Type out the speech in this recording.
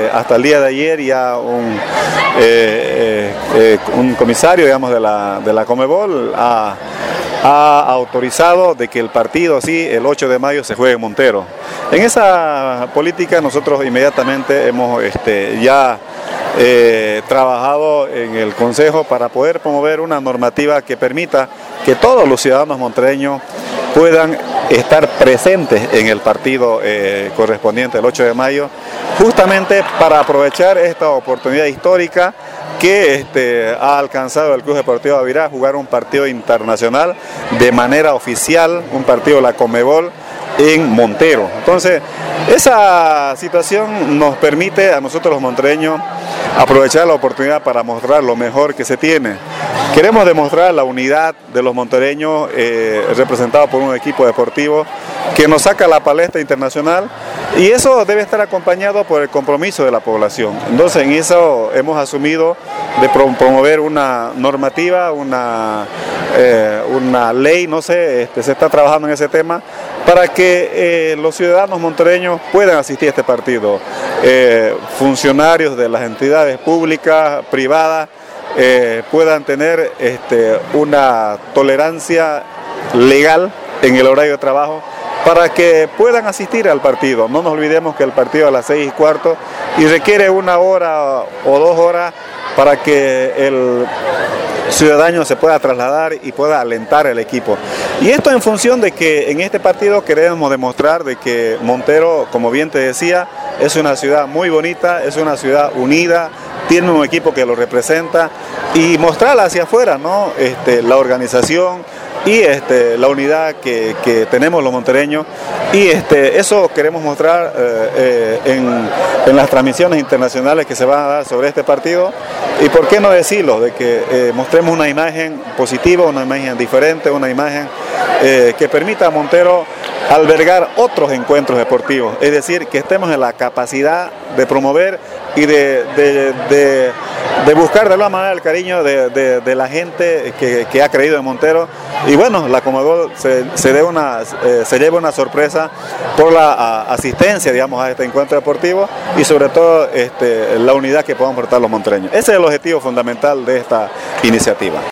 hasta el día de ayer ya un comisario, digamos, de la Conmebol ha autorizado de que el partido, sí, el 8 de mayo se juegue en Montero. En esa política nosotros inmediatamente hemos ya trabajado en el Consejo para poder promover una normativa que permita que todos los ciudadanos montereños puedan estar presentes en el partido correspondiente el 8 de mayo, justamente para aprovechar esta oportunidad histórica que ha alcanzado el Club Deportivo Avirá, jugar un partido internacional de manera oficial, un partido de la Conmebol en Montero. Entonces, esa situación nos permite a nosotros los montereños aprovechar la oportunidad para mostrar lo mejor que se tiene. Queremos demostrar la unidad de los montereños representados por un equipo deportivo que nos saca a la palestra internacional, y eso debe estar acompañado por el compromiso de la población. Entonces, en eso hemos asumido de promover una normativa, una ley, no sé, se está trabajando en ese tema para que los ciudadanos montereños puedan asistir a este partido. Funcionarios de las entidades públicas, privadas, puedan tener una tolerancia legal en el horario de trabajo para que puedan asistir al partido. No nos olvidemos que el partido es a las 6:15 y requiere 1 hora o 2 horas para que el ciudadano se pueda trasladar y pueda alentar el equipo. Y esto en función de que en este partido queremos demostrar de que Montero, como bien te decía, es una ciudad muy bonita, es una ciudad unida, tiene un equipo que lo representa, y mostrarla hacia afuera, ¿no? La organización y la unidad que tenemos los montereños, y eso queremos mostrar en las transmisiones internacionales que se van a dar sobre este partido. Y por qué no decirlo, de que mostremos una imagen positiva, una imagen diferente, una imagen que permita a Montero albergar otros encuentros deportivos, es decir, que estemos en la capacidad de promover y de buscar de alguna manera el cariño de la gente que ha creído en Montero. Y bueno, la Conmebol se lleva una sorpresa por la asistencia, digamos, a este encuentro deportivo, y sobre todo la unidad que podamos portar los montereños. Ese es el objetivo fundamental de esta iniciativa.